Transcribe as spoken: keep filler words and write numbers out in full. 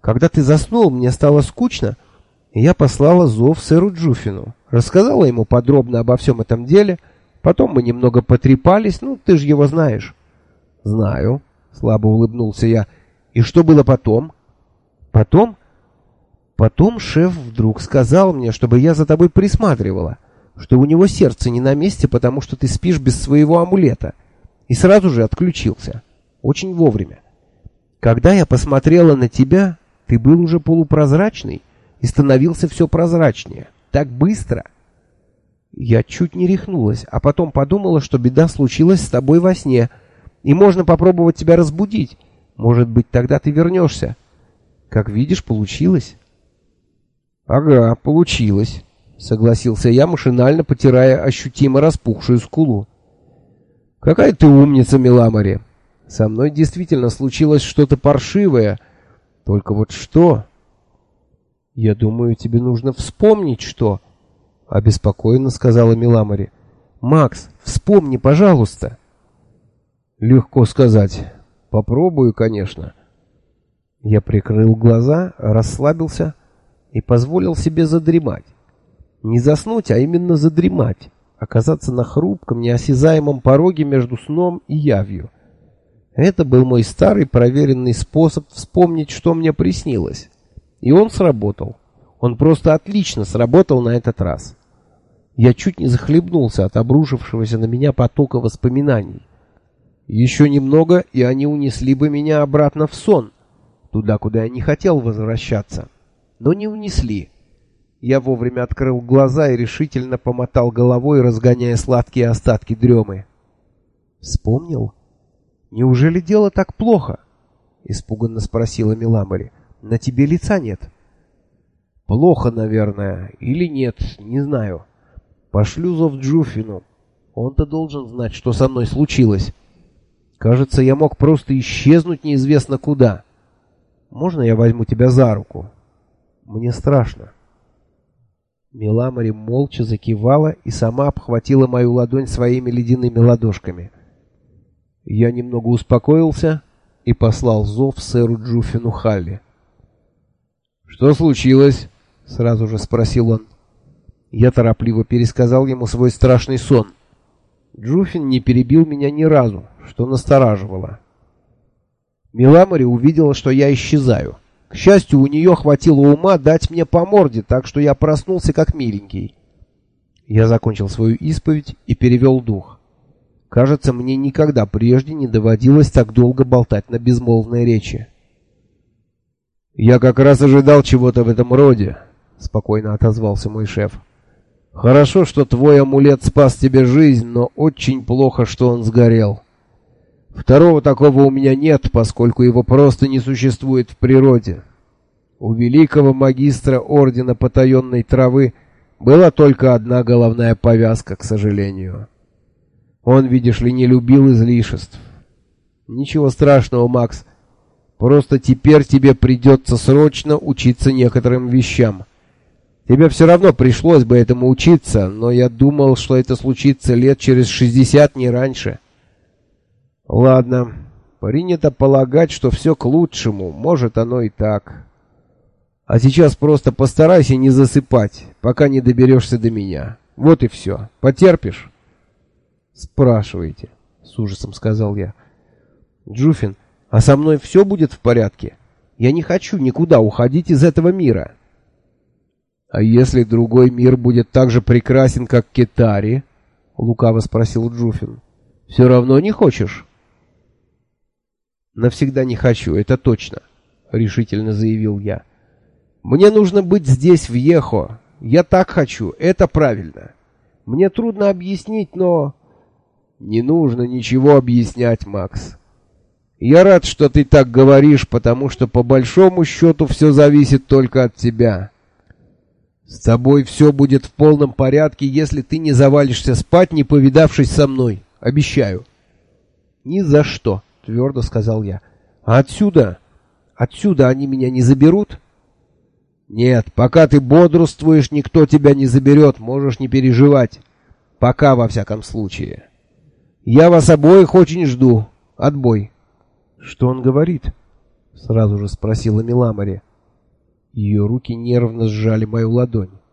Когда ты заснул, мне стало скучно, и я послала зов сэру Джуфину. Рассказала ему подробно обо всем этом деле. Потом мы немного потрепались, ну, ты же его знаешь. Знаю, слабо улыбнулся я. И что было потом? Потом? Потом шеф вдруг сказал мне, чтобы я за тобой присматривала, что у него сердце не на месте, потому что ты спишь без своего амулета. И сразу же отключился. Очень вовремя. Когда я посмотрела на тебя, ты был уже полупрозрачный и становился все прозрачнее. Так быстро. Я чуть не рехнулась, а потом подумала, что беда случилась с тобой во сне, и можно попробовать тебя разбудить. Может быть, тогда ты вернешься. Как видишь, получилось. Ага, получилось, согласился я, машинально потирая ощутимо распухшую скулу. Какая ты умница, Миламори. Со мной действительно случилось что-то паршивое. Только вот что? Я думаю, тебе нужно вспомнить, что... Обеспокоенно сказала Миламори. Макс, вспомни, пожалуйста. Легко сказать. Попробую, конечно. Я прикрыл глаза, расслабился и позволил себе задремать. Не заснуть, а именно задремать. Оказаться на хрупком, неосязаемом пороге между сном и явью. Это был мой старый проверенный способ вспомнить, что мне приснилось. И он сработал. Он просто отлично сработал на этот раз. Я чуть не захлебнулся от обрушившегося на меня потока воспоминаний. Еще немного, и они унесли бы меня обратно в сон, туда, куда я не хотел возвращаться. Но не унесли. Я вовремя открыл глаза и решительно помотал головой, разгоняя сладкие остатки дремы. «Вспомнил? Неужели дело так плохо?» — испуганно спросила Миламори. «На тебе лица нет». «Плохо, наверное. Или нет, не знаю. Пошлю зов Джуфину. Он-то должен знать, что со мной случилось. Кажется, я мог просто исчезнуть неизвестно куда. Можно я возьму тебя за руку? Мне страшно». Миламори молча закивала и сама обхватила мою ладонь своими ледяными ладошками. Я немного успокоился и послал зов сэру Джуфину Халли. «Что случилось?» — сразу же спросил он. Я торопливо пересказал ему свой страшный сон. Джуфин не перебил меня ни разу, что настораживало. Миламори увидела, что я исчезаю. К счастью, у нее хватило ума дать мне по морде, так что я проснулся как миленький. Я закончил свою исповедь и перевел дух. Кажется, мне никогда прежде не доводилось так долго болтать на безмолвной речи. «Я как раз ожидал чего-то в этом роде», — спокойно отозвался мой шеф. «Хорошо, что твой амулет спас тебе жизнь, но очень плохо, что он сгорел. Второго такого у меня нет, поскольку его просто не существует в природе. У великого магистра Ордена Потаенной Травы была только одна головная повязка, к сожалению. Он, видишь ли, не любил излишеств. Ничего страшного, Макс. Просто теперь тебе придется срочно учиться некоторым вещам. Тебе все равно пришлось бы этому учиться, но я думал, что это случится лет через шестьдесят, не раньше». «Ладно, принято полагать, что все к лучшему, может оно и так. А сейчас просто постарайся не засыпать, пока не доберешься до меня. Вот и все. Потерпишь?» «Спрашивайте», — с ужасом сказал я. «Джуфин, а со мной все будет в порядке? Я не хочу никуда уходить из этого мира». «А если другой мир будет так же прекрасен, как Кетари?» — лукаво спросил Джуфин. «Все равно не хочешь?» «Навсегда не хочу, это точно», — решительно заявил я. «Мне нужно быть здесь, в Ехо. Я так хочу, это правильно. Мне трудно объяснить, но...» «Не нужно ничего объяснять, Макс. Я рад, что ты так говоришь, потому что по большому счету все зависит только от тебя. С тобой все будет в полном порядке, если ты не завалишься спать, не повидавшись со мной. Обещаю». «Ни за что», — твердо сказал я. «А отсюда? Отсюда они меня не заберут?» «Нет, пока ты бодрствуешь, никто тебя не заберет, можешь не переживать. Пока, во всяком случае. Я вас обоих очень жду. Отбой». «Что он говорит?» — сразу же спросила Миламори. Ее руки нервно сжали мою ладонь.